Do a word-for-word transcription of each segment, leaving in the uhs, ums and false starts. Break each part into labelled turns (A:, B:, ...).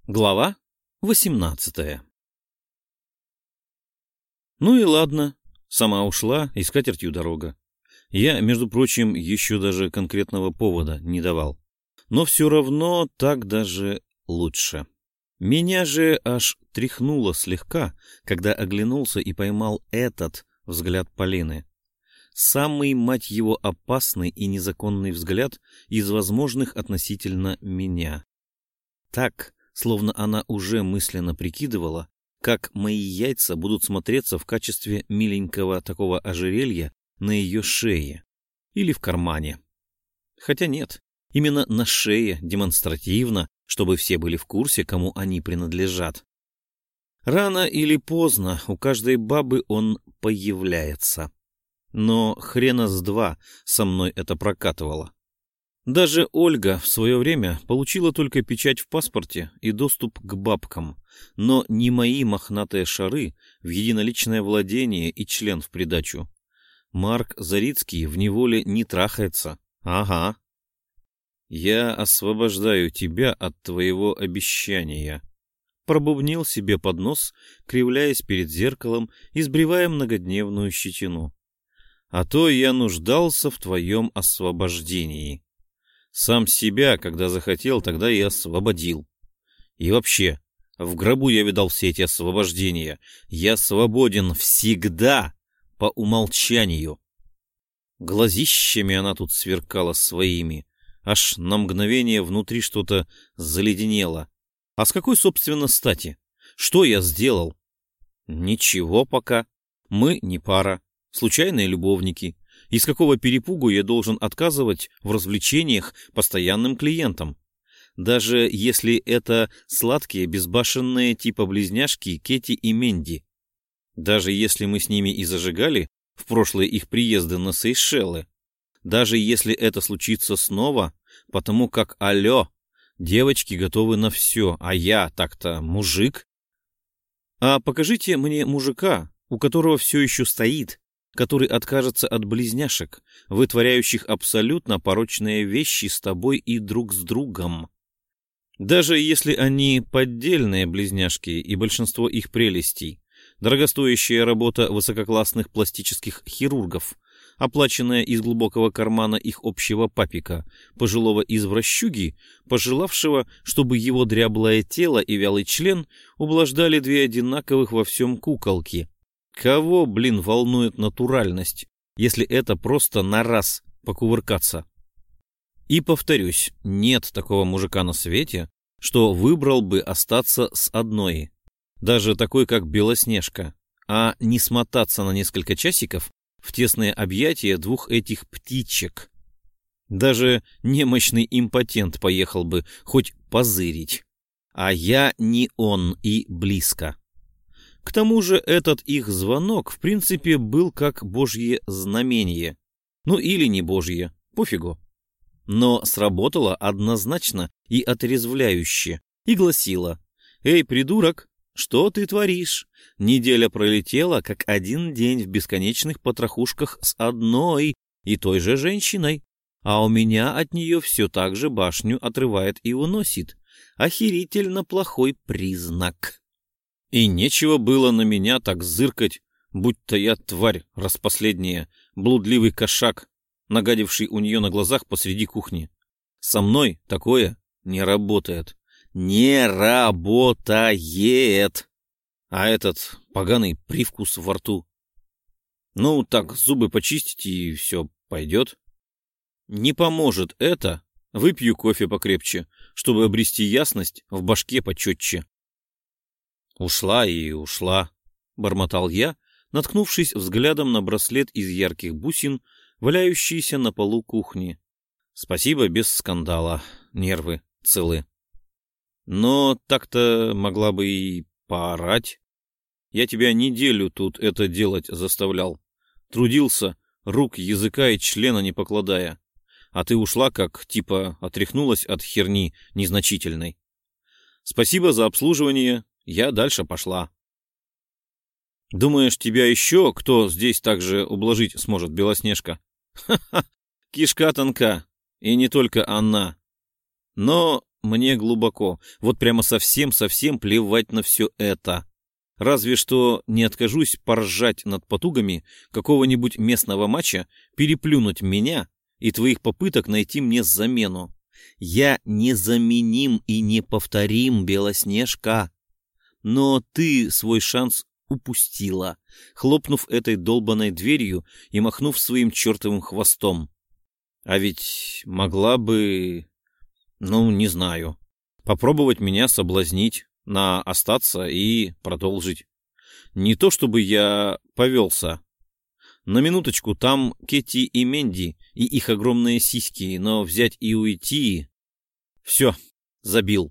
A: Глава восемнадцатая. Ну и ладно, сама ушла, и с катертью дорога. Я, между прочим, еще даже конкретного повода не давал. Но все равно так даже лучше. Меня же аж тряхнуло слегка, когда оглянулся и поймал этот взгляд Полины. Самый, мать его, опасный и незаконный взгляд из возможных относительно меня. Так, словно она уже мысленно прикидывала, как мои яйца будут смотреться в качестве миленького такого ожерелья на ее шее или в кармане. Хотя нет, именно на шее, демонстративно, чтобы все были в курсе, кому они принадлежат. Рано или поздно у каждой бабы он появляется. Но хрена с два со мной это прокатывало. Даже Ольга в свое время получила только печать в паспорте и доступ к бабкам, но не мои мохнатые шары в единоличное владение и член в придачу. Марк Зарицкий в неволе не трахается. Ага. Я освобождаю тебя от твоего обещания. Пробубнил себе под нос, кривляясь перед зеркалом и сбривая многодневную щетину. А то я нуждался в твоем освобождении. Сам себя, когда захотел, тогда и освободил. И вообще, в гробу я видал все эти освобождения. Я свободен всегда по умолчанию. Глазищами она тут сверкала своими. Аж на мгновение внутри что-то заледенело. А с какой, собственно, стати? Что я сделал? Ничего пока. Мы не пара. Случайные любовники. Из какого перепугу я должен отказывать в развлечениях постоянным клиентам? Даже если это сладкие, безбашенные типа близняшки Кетти и Менди. Даже если мы с ними и зажигали в прошлые их приезды на Сейшелы. Даже если это случится снова, потому как, алло, девочки готовы на все, а я так-то мужик. А покажите мне мужика, у которого все еще стоит, который откажется от близняшек, вытворяющих абсолютно порочные вещи с тобой и друг с другом. Даже если они поддельные близняшки и большинство их прелестей, дорогостоящая работа высококлассных пластических хирургов, оплаченная из глубокого кармана их общего папика, пожилого извращуги, пожелавшего, чтобы его дряблое тело и вялый член ублаждали две одинаковых во всем куколки. Кого, блин, волнует натуральность, если это просто на раз покувыркаться? И повторюсь, нет такого мужика на свете, что выбрал бы остаться с одной, даже такой, как Белоснежка, а не смотаться на несколько часиков в тесные объятия двух этих птичек. Даже немощный импотент поехал бы хоть позырить, а я не он и близко. К тому же этот их звонок, в принципе, был как божье знамение. Ну или не божье, пофигу. Но сработало однозначно и отрезвляюще, и гласило: «Эй, придурок, что ты творишь? Неделя пролетела, как один день в бесконечных потрохушках с одной и той же женщиной, а у меня от нее все так же башню отрывает и уносит. Охерительно плохой признак». И нечего было на меня так зыркать, будто я тварь распоследняя, блудливый кошак, нагадивший у нее на глазах посреди кухни. Со мной такое не работает. Не работает! А этот поганый привкус во рту. Ну, так зубы почистить, и все пойдет. Не поможет это, выпью кофе покрепче, чтобы обрести ясность в башке почетче. «Ушла и ушла», — бормотал я, наткнувшись взглядом на браслет из ярких бусин, валяющийся на полу кухни. «Спасибо, без скандала, нервы целы. Но так-то могла бы и поорать. Я тебя неделю тут это делать заставлял. Трудился, рук, языка и члена не покладая. А ты ушла, как, типа, отряхнулась от херни незначительной. Спасибо за обслуживание». Я дальше пошла. Думаешь, тебя еще кто здесь также ублажить сможет, Белоснежка? Ха-ха, кишка тонка, и не только она. Но мне глубоко, вот прямо совсем-совсем плевать на все это. Разве что не откажусь поржать над потугами какого-нибудь местного матча, переплюнуть меня и твоих попыток найти мне замену. Я незаменим и неповторим, Белоснежка. Но ты свой шанс упустила, хлопнув этой долбаной дверью и махнув своим чертовым хвостом. А ведь могла бы, ну, не знаю, попробовать меня соблазнить, на остаться и продолжить. Не то чтобы я повелся. На минуточку, там Кетти и Менди и их огромные сиськи, но взять и уйти... Все, забил.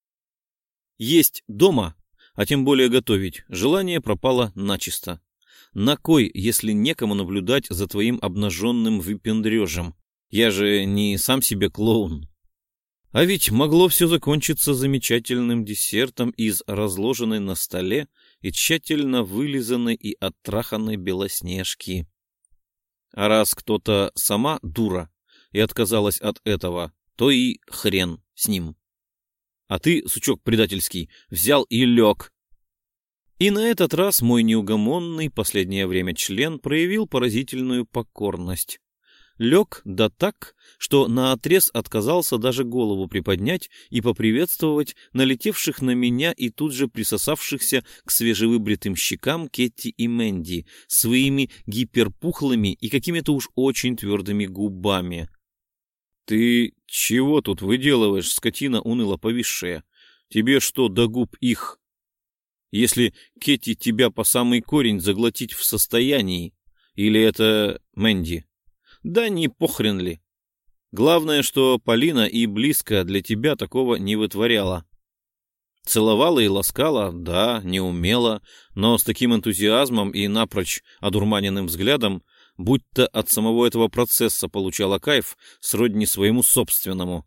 A: Есть дома, а тем более готовить, желание пропало начисто. На кой, если некому наблюдать за твоим обнаженным выпендрежем? Я же не сам себе клоун. А ведь могло все закончиться замечательным десертом из разложенной на столе и тщательно вылизанной и оттраханной Белоснежки. А раз кто-то сама дура и отказалась от этого, то и хрен с ним. А ты, сучок предательский, взял и лег. И на этот раз мой неугомонный последнее время член проявил поразительную покорность. Лег да так, что наотрез отказался даже голову приподнять и поприветствовать налетевших на меня и тут же присосавшихся к свежевыбритым щекам Кетти и Менди своими гиперпухлыми и какими-то уж очень твердыми губами. — Ты чего тут выделываешь, скотина уныло повисшая? Тебе что до губ их? Если Кетти тебя по самый корень заглотить в состоянии, или это Менди? Да не похрен ли. Главное, что Полина и близко для тебя такого не вытворяла. Целовала и ласкала, да, не умела, но с таким энтузиазмом и напрочь одурманенным взглядом, будто от самого этого процесса получала кайф сродни своему собственному.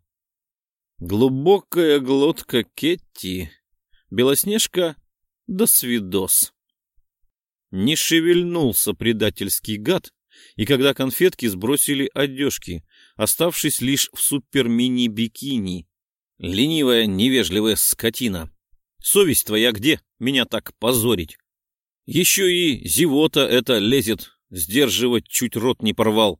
A: Глубокая глотка Кетти. Белоснежка, до свидос. Не шевельнулся предательский гад, и когда конфетки сбросили одежки, оставшись лишь в супер-мини-бикини. Ленивая, невежливая скотина. Совесть твоя где? Меня так позорить. Еще и зевота это лезет, сдерживать чуть рот не порвал.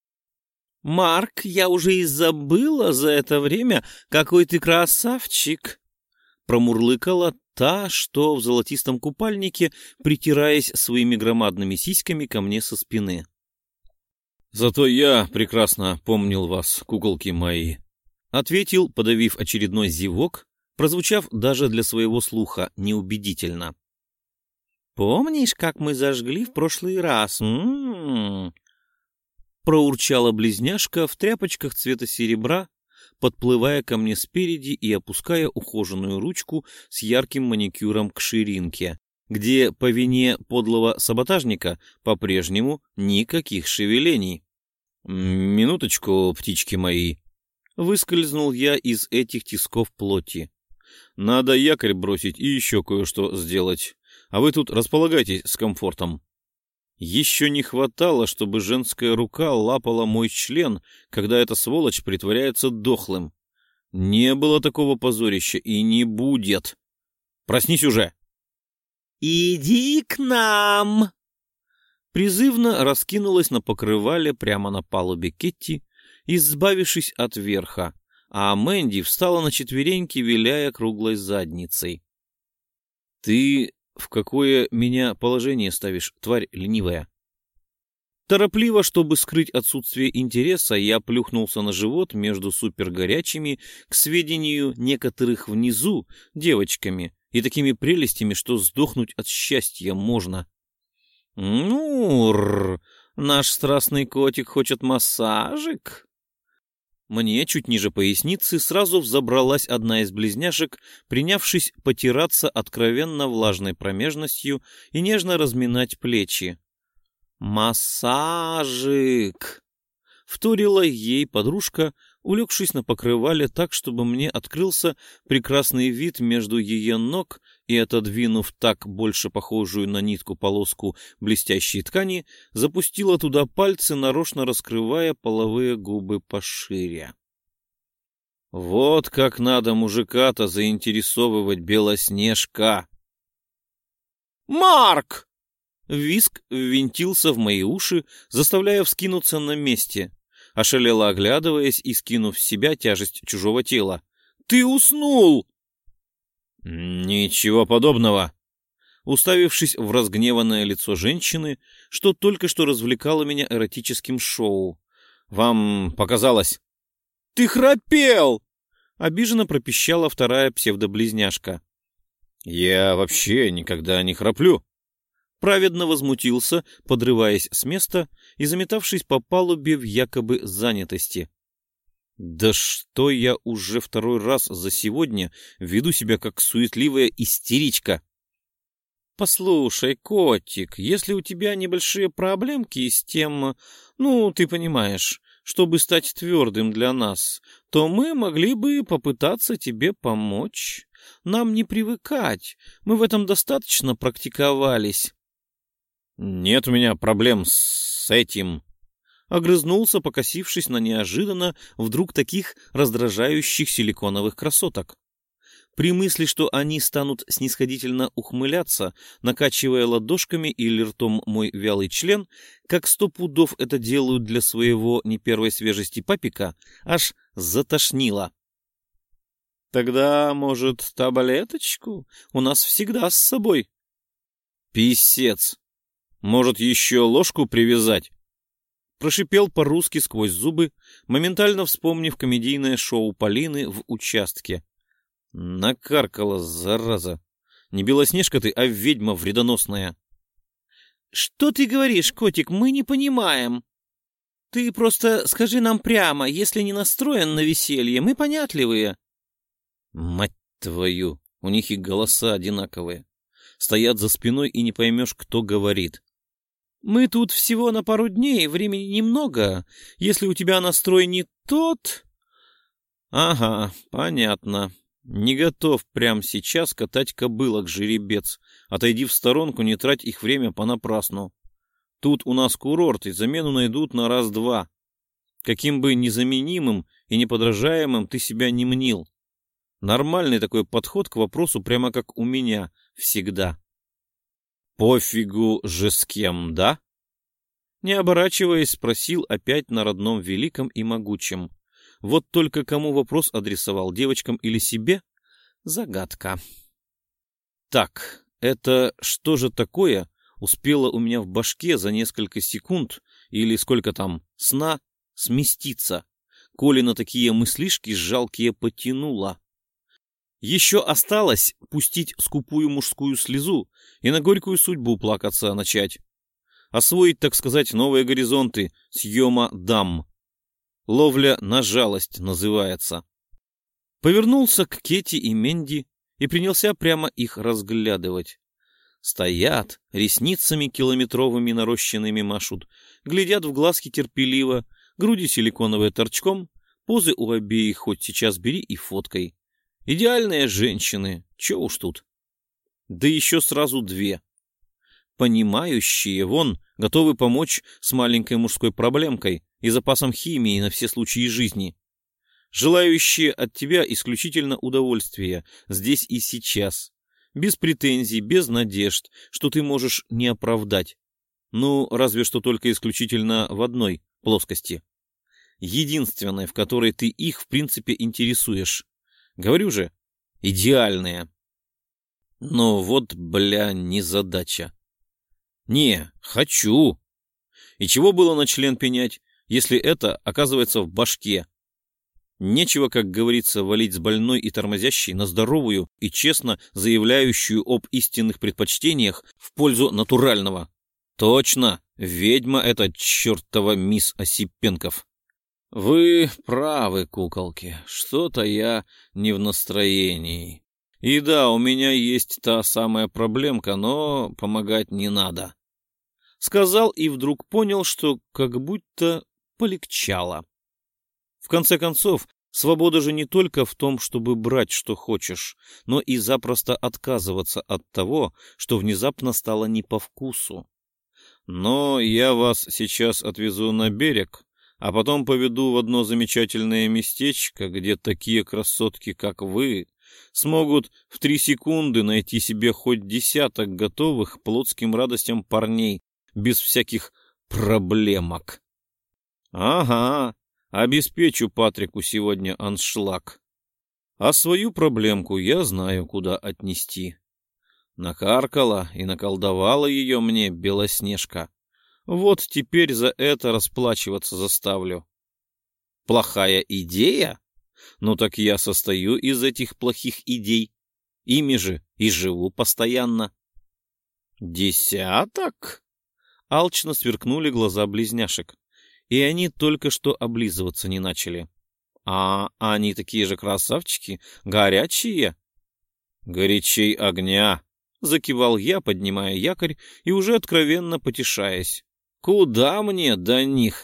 A: «Марк, я уже и забыла за это время, какой ты красавчик!» Промурлыкала та, что в золотистом купальнике, притираясь своими громадными сиськами ко мне со спины. «Зато я прекрасно помнил вас, куколки мои», — ответил, подавив очередной зевок, прозвучав даже для своего слуха неубедительно. «Помнишь, как мы зажгли в прошлый раз? М-м-м!» Проурчала близняшка в тряпочках цвета серебра, подплывая ко мне спереди и опуская ухоженную ручку с ярким маникюром к ширинке, где по вине подлого саботажника по-прежнему никаких шевелений. «Минуточку, птички мои!» Выскользнул я из этих тисков плоти. «Надо якорь бросить и еще кое-что сделать, а вы тут располагайтесь с комфортом». Еще не хватало, чтобы женская рука лапала мой член, когда эта сволочь притворяется дохлым. Не было такого позорища и не будет. Проснись уже! «Иди к нам!» Призывно раскинулась на покрывале прямо на палубе Кетти, избавившись от верха, а Мэнди встала на четвереньки, виляя круглой задницей. «Ты в какое меня положение ставишь, тварь ленивая?» Торопливо, чтобы скрыть отсутствие интереса, я плюхнулся на живот между супергорячими, к сведению некоторых внизу, девочками и такими прелестями, что сдохнуть от счастья можно. «Ну, р, наш страстный котик хочет массажик?» Мне чуть ниже поясницы сразу взобралась одна из близняшек, принявшись потираться откровенно влажной промежностью и нежно разминать плечи. «Массажик!» — вторила ей подружка, улегшись на покрывале так, чтобы мне открылся прекрасный вид между ее ног, и, отодвинув так больше похожую на нитку полоску блестящей ткани, запустила туда пальцы, нарочно раскрывая половые губы пошире. Вот как надо мужика-то заинтересовывать, Белоснежка. «Марк!» Виск ввинтился в мои уши, заставляя вскинуться на месте, ошалело оглядываясь и скинув с себя тяжесть чужого тела. «Ты уснул!» «Ничего подобного!» Уставившись в разгневанное лицо женщины, что только что развлекало меня эротическим шоу. «Вам показалось?» «Ты храпел!» — обиженно пропищала вторая псевдоблизняшка. «Я вообще никогда не храплю!» Праведно возмутился, подрываясь с места и заметавшись по палубе в якобы занятости. «Да что я уже второй раз за сегодня веду себя как суетливая истеричка!» «Послушай, котик, если у тебя небольшие проблемки с тем, ну, ты понимаешь, чтобы стать твердым для нас, то мы могли бы попытаться тебе помочь. Нам не привыкать, мы в этом достаточно практиковались». «Нет у меня проблем с этим», — огрызнулся, покосившись на неожиданно вдруг таких раздражающих силиконовых красоток. При мысли, что они станут снисходительно ухмыляться, накачивая ладошками или ртом мой вялый член, как сто пудов это делают для своего не первой свежести папика, аж затошнило. «Тогда, может, таблеточку? У нас всегда с собой». «Писец! Может, еще ложку привязать?» Прошипел по-русски сквозь зубы, моментально вспомнив комедийное шоу Полины в участке. Накаркала, зараза. Не Белоснежка ты, а ведьма вредоносная. «Что ты говоришь, котик, мы не понимаем. Ты просто скажи нам прямо, если не настроен на веселье, мы понятливые». Мать твою, у них и голоса одинаковые. Стоят за спиной и не поймешь, кто говорит. «Мы тут всего на пару дней, времени немного. Если у тебя настрой не тот...» «Ага, понятно. Не готов прямо сейчас катать кобылок, жеребец. Отойди в сторонку, не трать их время понапрасну. Тут у нас курорт, и замену найдут на раз-два. Каким бы незаменимым и неподражаемым ты себя не мнил. Нормальный такой подход к вопросу, прямо как у меня всегда». «Пофигу же с кем, да?» Не оборачиваясь, спросил опять на родном великом и могучем. Вот только кому вопрос адресовал, девочкам или себе? Загадка. Так, это что же такое успело у меня в башке за несколько секунд, или сколько там, сна, сместиться, коли на такие мыслишки жалкие потянуло? Еще осталось пустить скупую мужскую слезу и на горькую судьбу плакаться начать. Освоить, так сказать, новые горизонты съема дам. Ловля на жалость называется. Повернулся к Кети и Менди и принялся прямо их разглядывать. Стоят, ресницами километровыми нарощенными машут, глядят в глазки терпеливо, груди силиконовые торчком, позы у обеих хоть сейчас бери и фоткой. Идеальные женщины, че уж тут. Да еще сразу две. Понимающие, вон, готовы помочь с маленькой мужской проблемкой и запасом химии на все случаи жизни. Желающие от тебя исключительно удовольствия здесь и сейчас. Без претензий, без надежд, что ты можешь не оправдать. Ну, разве что только исключительно в одной плоскости. Единственной, в которой ты их, в принципе, интересуешь. Говорю же, идеальные. Но вот, бля, незадача. Не, хочу. И чего было на член пенять, если это оказывается в башке? Нечего, как говорится, валить с больной и тормозящей на здоровую и честно заявляющую об истинных предпочтениях в пользу натурального. Точно, ведьма эта чертова мисс Осипенков. Вы правы, куколки, что-то я не в настроении. И да, у меня есть та самая проблемка, но помогать не надо. Сказал и вдруг понял, что как будто полегчало. В конце концов, свобода же не только в том, чтобы брать, что хочешь, но и запросто отказываться от того, что внезапно стало не по вкусу. Но я вас сейчас отвезу на берег, а потом поведу в одно замечательное местечко, где такие красотки, как вы, смогут в три секунды найти себе хоть десяток готовых к плотским радостям парней без всяких проблемок. Ага, обеспечу Патрику сегодня аншлаг. А свою проблемку я знаю, куда отнести. Накаркала и наколдовала ее мне Белоснежка. Вот теперь за это расплачиваться заставлю. Плохая идея? Ну так я состою из этих плохих идей. Ими же и живу постоянно. Десяток? Алчно сверкнули глаза близняшек. И они только что облизываться не начали. А они такие же красавчики, горячие. Горячей огня, закивал я, поднимая якорь и уже откровенно потешаясь. Куда мне до них?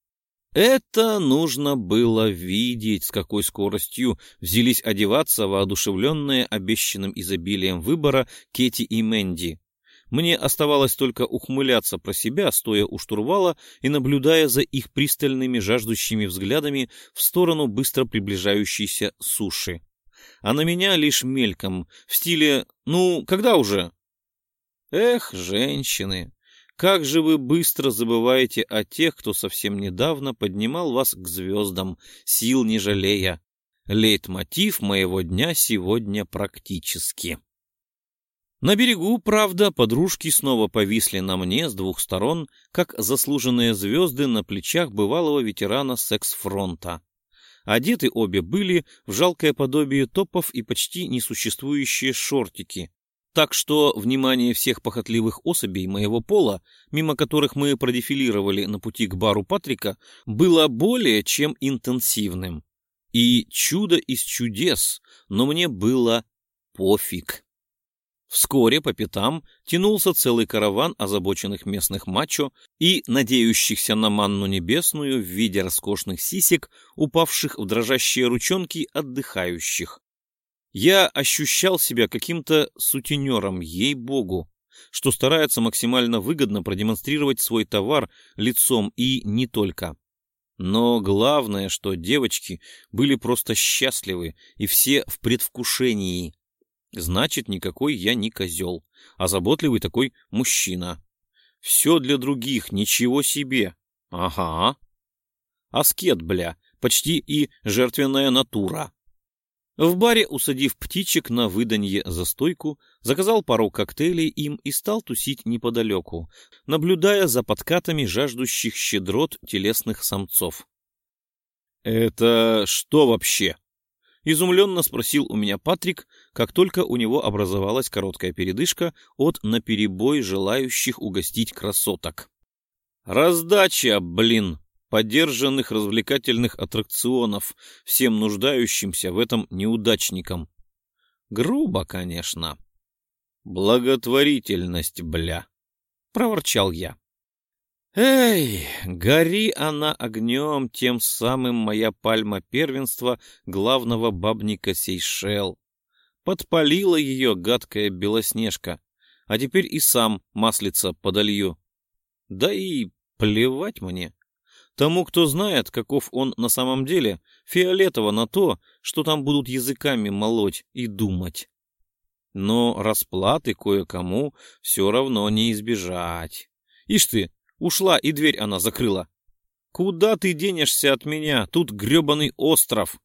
A: Это нужно было видеть, с какой скоростью взялись одеваться воодушевленные обещанным изобилием выбора Кэти и Мэнди. Мне оставалось только ухмыляться про себя, стоя у штурвала и наблюдая за их пристальными жаждущими взглядами в сторону быстро приближающейся суши. А на меня лишь мельком, в стиле «ну, когда уже?» Эх, женщины, как же вы быстро забываете о тех, кто совсем недавно поднимал вас к звездам, сил не жалея. Лейтмотив моего дня сегодня практически. На берегу, правда, подружки снова повисли на мне с двух сторон, как заслуженные звезды на плечах бывалого ветерана секс-фронта. Одеты обе были в жалкое подобие топов и почти несуществующие шортики, так что внимание всех похотливых особей моего пола, мимо которых мы продефилировали на пути к бару Патрика, было более чем интенсивным. И чудо из чудес, но мне было пофиг. Вскоре по пятам тянулся целый караван озабоченных местных мачо и надеющихся на манну небесную в виде роскошных сисек, упавших в дрожащие ручонки отдыхающих. Я ощущал себя каким-то сутенером, ей-богу, что старается максимально выгодно продемонстрировать свой товар лицом и не только. Но главное, что девочки были просто счастливы и все в предвкушении. Значит, никакой я не козел, а заботливый такой мужчина. Все для других, ничего себе. Ага. Аскет, бля, почти и жертвенная натура. В баре, усадив птичек на выданье за стойку, заказал пару коктейлей им и стал тусить неподалеку, наблюдая за подкатами жаждущих щедрот телесных самцов. «Это что вообще?» — изумленно спросил у меня Патрик, как только у него образовалась короткая передышка от наперебой желающих угостить красоток. «Раздача, блин!» подержанных развлекательных аттракционов всем нуждающимся в этом неудачникам. Грубо, конечно. Благотворительность, бля, проворчал я. Эй, гори она огнем, тем самым моя пальма первенства главного бабника Сейшел. Подпалила ее гадкая Белоснежка, а теперь и сам маслица подолью. Да и плевать мне. Тому, кто знает, каков он на самом деле, фиолетово на то, что там будут языками молоть и думать. Но расплаты кое-кому все равно не избежать. Ишь ты, ушла и дверь она закрыла. Куда ты денешься от меня? Тут гребаный остров.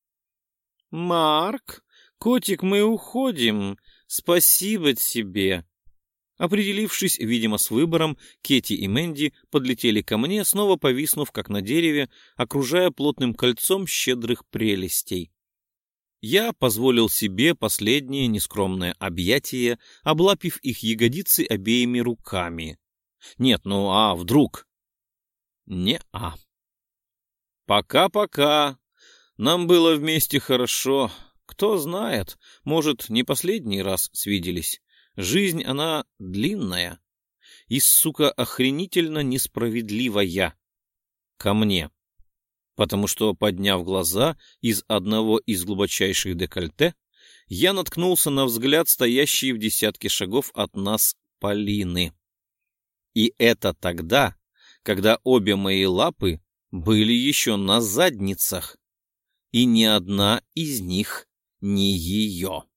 A: Марк, котик, мы уходим. Спасибо тебе. Определившись, видимо, с выбором, Кэти и Мэнди подлетели ко мне, снова повиснув, как на дереве, окружая плотным кольцом щедрых прелестей. Я позволил себе последнее нескромное объятие, облапив их ягодицы обеими руками. Нет, ну а вдруг? Не-а. Пока-пока. Нам было вместе хорошо. Кто знает, может, не последний раз свиделись. Жизнь, она длинная и, сука, охренительно несправедливая ко мне, потому что, подняв глаза из одного из глубочайших декольте, я наткнулся на взгляд стоящей в десятке шагов от нас Полины. И это тогда, когда обе мои лапы были еще на задницах, и ни одна из них не ее.